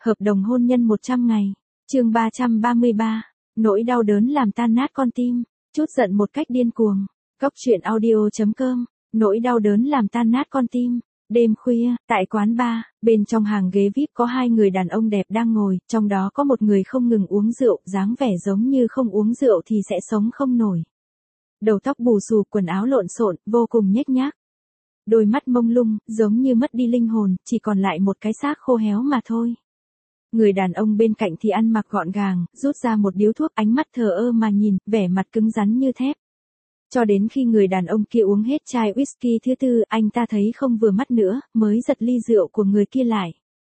Hợp đồng hôn nhân 100 ngày. Chương 333. Nỗi đau đớn làm tan nát con tim. Chút giận một cách điên cuồng. Góc truyện audio.com. Nỗi đau đớn làm tan nát con tim. Đêm khuya, tại quán bar, bên trong hàng ghế VIP có hai người đàn ông đẹp đang ngồi, trong đó có một người không ngừng uống rượu, dáng vẻ giống như không uống rượu thì sẽ sống không nổi. Đầu tóc bù xù, quần áo lộn xộn, vô cùng nhếch nhác. Đôi mắt mông lung, giống như mất đi linh hồn, chỉ còn lại một cái xác khô héo mà thôi. Người đàn ông bên cạnh thì ăn mặc gọn gàng, rút ra một điếu thuốc, ánh mắt thờ ơ mà nhìn, vẻ mặt cứng rắn như thép. Cho đến khi người đàn ông kia uống hết chai whisky thứ tư, anh ta thấy không vừa mắt nữa, mới giật ly rượu của người kia lại.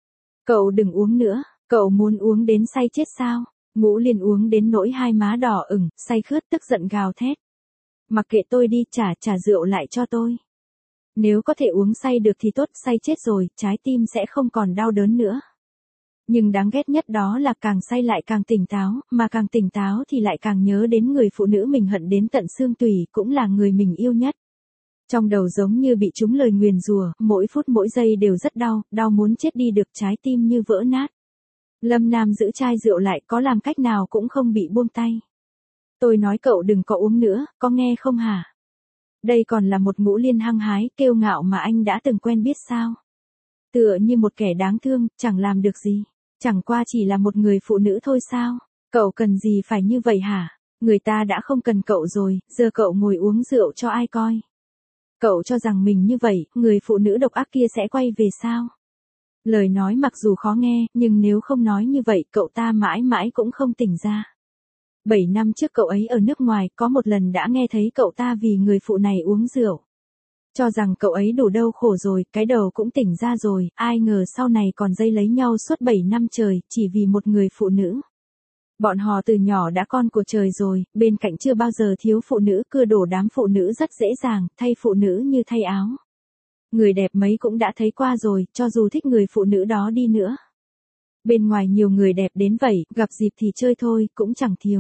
Cậu đừng uống nữa, cậu muốn uống đến say chết sao? Ngũ Liên uống đến nỗi hai má đỏ ửng, say khướt tức giận gào thét. Mặc kệ tôi đi, trả rượu lại cho tôi. Nếu có thể uống say được thì tốt, say chết rồi, trái tim sẽ không còn đau đớn nữa. Nhưng đáng ghét nhất đó là càng say lại càng tỉnh táo, mà càng tỉnh táo thì lại càng nhớ đến người phụ nữ mình hận đến tận xương tủy, cũng là người mình yêu nhất. Trong đầu giống như bị trúng lời nguyền rủa, mỗi phút mỗi giây đều rất đau, đau muốn chết đi được, trái tim như vỡ nát. Lâm Nam giữ chai rượu lại, có làm cách nào cũng không bị buông tay. Tôi nói cậu đừng có uống nữa, có nghe không hả? Đây còn là một Ngũ Liên hăng hái, kiêu ngạo mà anh đã từng quen biết sao? Tựa như một kẻ đáng thương, chẳng làm được gì. Chẳng qua chỉ là một người phụ nữ thôi sao? Cậu cần gì phải như vậy hả? Người ta đã không cần cậu rồi, giờ cậu ngồi uống rượu cho ai coi? Cậu cho rằng mình như vậy, người phụ nữ độc ác kia sẽ quay về sao? Lời nói mặc dù khó nghe, nhưng nếu không nói như vậy, cậu ta mãi mãi cũng không tỉnh ra. 7 năm trước cậu ấy ở nước ngoài, có một lần đã nghe thấy cậu ta vì người phụ này uống rượu. Cho rằng cậu ấy đủ đau khổ rồi, cái đầu cũng tỉnh ra rồi, ai ngờ sau này còn dây lấy nhau suốt 7 năm trời, chỉ vì một người phụ nữ. Bọn họ từ nhỏ đã con của trời rồi, bên cạnh chưa bao giờ thiếu phụ nữ, cưa đổ đám phụ nữ rất dễ dàng, thay phụ nữ như thay áo. Người đẹp mấy cũng đã thấy qua rồi, cho dù thích người phụ nữ đó đi nữa. Bên ngoài nhiều người đẹp đến vậy, gặp dịp thì chơi thôi, cũng chẳng thiếu.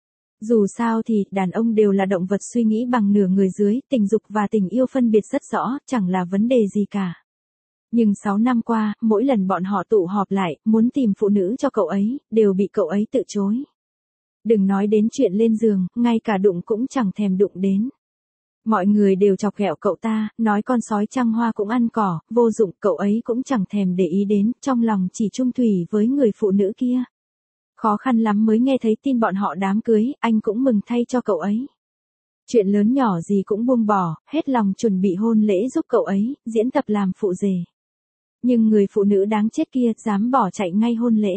Dù sao thì, đàn ông đều là động vật suy nghĩ bằng nửa người dưới, tình dục và tình yêu phân biệt rất rõ, chẳng là vấn đề gì cả. Nhưng 6 năm qua, mỗi lần bọn họ tụ họp lại, muốn tìm phụ nữ cho cậu ấy, đều bị cậu ấy từ chối. Đừng nói đến chuyện lên giường, ngay cả đụng cũng chẳng thèm đụng đến. Mọi người đều chọc ghẹo cậu ta, nói con sói trăng hoa cũng ăn cỏ, vô dụng, cậu ấy cũng chẳng thèm để ý đến, trong lòng chỉ chung thủy với người phụ nữ kia. Khó khăn lắm mới nghe thấy tin bọn họ đám cưới, anh cũng mừng thay cho cậu ấy. Chuyện lớn nhỏ gì cũng buông bỏ, hết lòng chuẩn bị hôn lễ giúp cậu ấy, diễn tập làm phụ rể. Nhưng người phụ nữ đáng chết kia dám bỏ chạy ngay hôn lễ.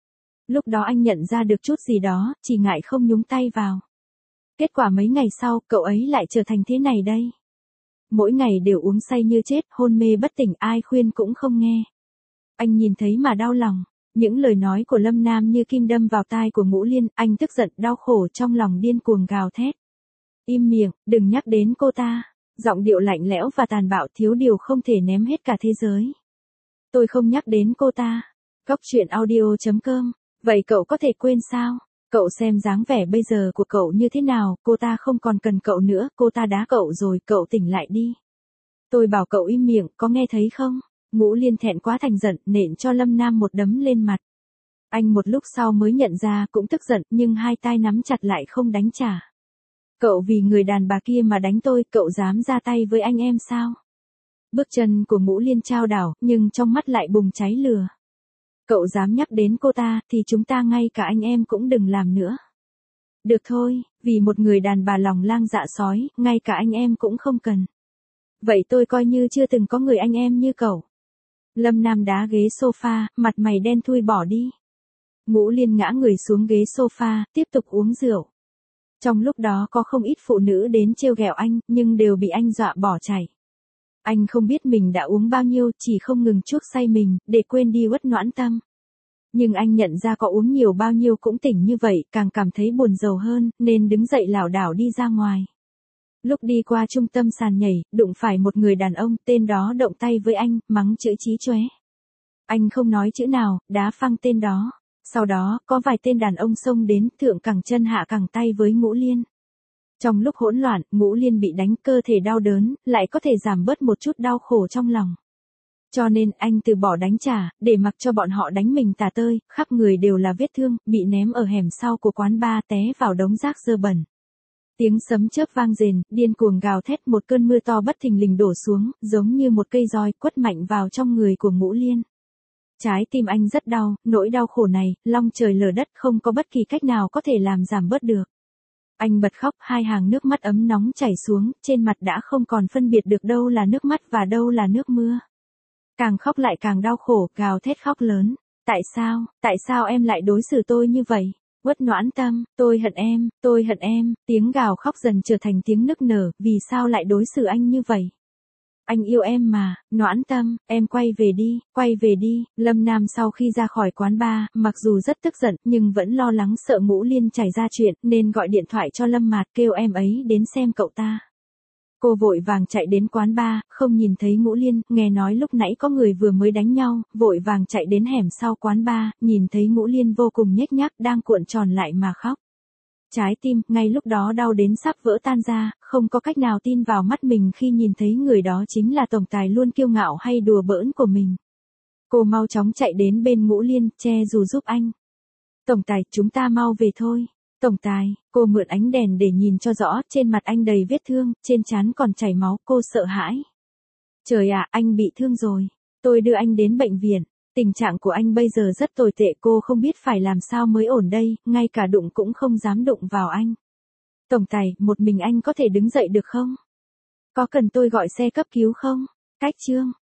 Lúc đó anh nhận ra được chút gì đó, chỉ ngại không nhúng tay vào. Kết quả mấy ngày sau, cậu ấy lại trở thành thế này đây. Mỗi ngày đều uống say như chết, hôn mê bất tỉnh, ai khuyên cũng không nghe. Anh nhìn thấy mà đau lòng. Những lời nói của Lâm Nam như kim đâm vào tai của Ngũ Liên, anh tức giận, đau khổ trong lòng điên cuồng gào thét. Im miệng, đừng nhắc đến cô ta. Giọng điệu lạnh lẽo và tàn bạo, thiếu điều không thể ném hết cả thế giới. Tôi không nhắc đến cô ta. Góc truyện audio.com. Vậy cậu có thể quên sao? Cậu xem dáng vẻ bây giờ của cậu như thế nào, cô ta không còn cần cậu nữa, cô ta đá cậu rồi, cậu tỉnh lại đi. Tôi bảo cậu im miệng, có nghe thấy không? Ngũ Liên thẹn quá thành giận, nện cho Lâm Nam một đấm lên mặt. Anh một lúc sau mới nhận ra, cũng tức giận, nhưng hai tay nắm chặt lại không đánh trả. Cậu vì người đàn bà kia mà đánh tôi, cậu dám ra tay với anh em sao? Bước chân của Ngũ Liên chao đảo, nhưng trong mắt lại bùng cháy lửa. Cậu dám nhắc đến cô ta, thì chúng ta ngay cả anh em cũng đừng làm nữa. Được thôi, vì một người đàn bà lòng lang dạ sói, ngay cả anh em cũng không cần. Vậy tôi coi như chưa từng có người anh em như cậu. Lâm Nam đá ghế sofa, mặt mày đen thui bỏ đi. Ngũ Liên ngã người xuống ghế sofa, tiếp tục uống rượu. Trong lúc đó có không ít phụ nữ đến trêu ghẹo anh, nhưng đều bị anh dọa bỏ chạy. Anh không biết mình đã uống bao nhiêu, chỉ không ngừng chuốc say mình, để quên đi uất noãn tâm. Nhưng anh nhận ra có uống nhiều bao nhiêu cũng tỉnh như vậy, càng cảm thấy buồn rầu hơn, nên đứng dậy lảo đảo đi ra ngoài. Lúc đi qua trung tâm sàn nhảy, đụng phải một người đàn ông, tên đó động tay với anh, mắng chữ chí chóe. Anh không nói chữ nào, đá phăng tên đó. Sau đó, có vài tên đàn ông xông đến, thượng cẳng chân hạ cẳng tay với Ngũ Liên. Trong lúc hỗn loạn, Ngũ Liên bị đánh, cơ thể đau đớn, lại có thể giảm bớt một chút đau khổ trong lòng. Cho nên anh từ bỏ đánh trả, để mặc cho bọn họ đánh mình tả tơi, khắp người đều là vết thương, bị ném ở hẻm sau của quán bar té vào đống rác dơ bẩn. Tiếng sấm chớp vang rền, điên cuồng gào thét, một cơn mưa to bất thình lình đổ xuống, giống như một cây roi quất mạnh vào trong người của Ngũ Liên. Trái tim anh rất đau, nỗi đau khổ này, long trời lở đất, không có bất kỳ cách nào có thể làm giảm bớt được. Anh bật khóc, hai hàng nước mắt ấm nóng chảy xuống, trên mặt đã không còn phân biệt được đâu là nước mắt và đâu là nước mưa. Càng khóc lại càng đau khổ, gào thét khóc lớn. Tại sao em lại đối xử tôi như vậy? Uất Noãn Tâm, tôi hận em, tiếng gào khóc dần trở thành tiếng nức nở, vì sao lại đối xử anh như vậy? Anh yêu em mà, Noãn Tâm, em quay về đi. Lâm Nam sau khi ra khỏi quán bar, mặc dù rất tức giận, nhưng vẫn lo lắng sợ Ngũ Liên xảy ra chuyện, nên gọi điện thoại cho Lâm Mạt kêu em ấy đến xem cậu ta. Cô vội vàng chạy đến quán bar, không nhìn thấy Ngũ Liên, nghe nói lúc nãy có người vừa mới đánh nhau, vội vàng chạy đến hẻm sau quán bar, nhìn thấy Ngũ Liên vô cùng nhếch nhác đang cuộn tròn lại mà khóc. Trái tim, ngay lúc đó đau đến sắp vỡ tan ra, không có cách nào tin vào mắt mình khi nhìn thấy người đó chính là tổng tài luôn kiêu ngạo hay đùa bỡn của mình. Cô mau chóng chạy đến bên Ngũ Liên, che dù giúp anh. Tổng tài, chúng ta mau về thôi. Tổng tài, cô mượn ánh đèn để nhìn cho rõ, trên mặt anh đầy vết thương, trên trán còn chảy máu, cô sợ hãi. Trời ạ, anh bị thương rồi. Tôi đưa anh đến bệnh viện. Tình trạng của anh bây giờ rất tồi tệ, cô không biết phải làm sao mới ổn đây, ngay cả đụng cũng không dám đụng vào anh. Tổng tài, một mình anh có thể đứng dậy được không? Có cần tôi gọi xe cấp cứu không? Cách Trương,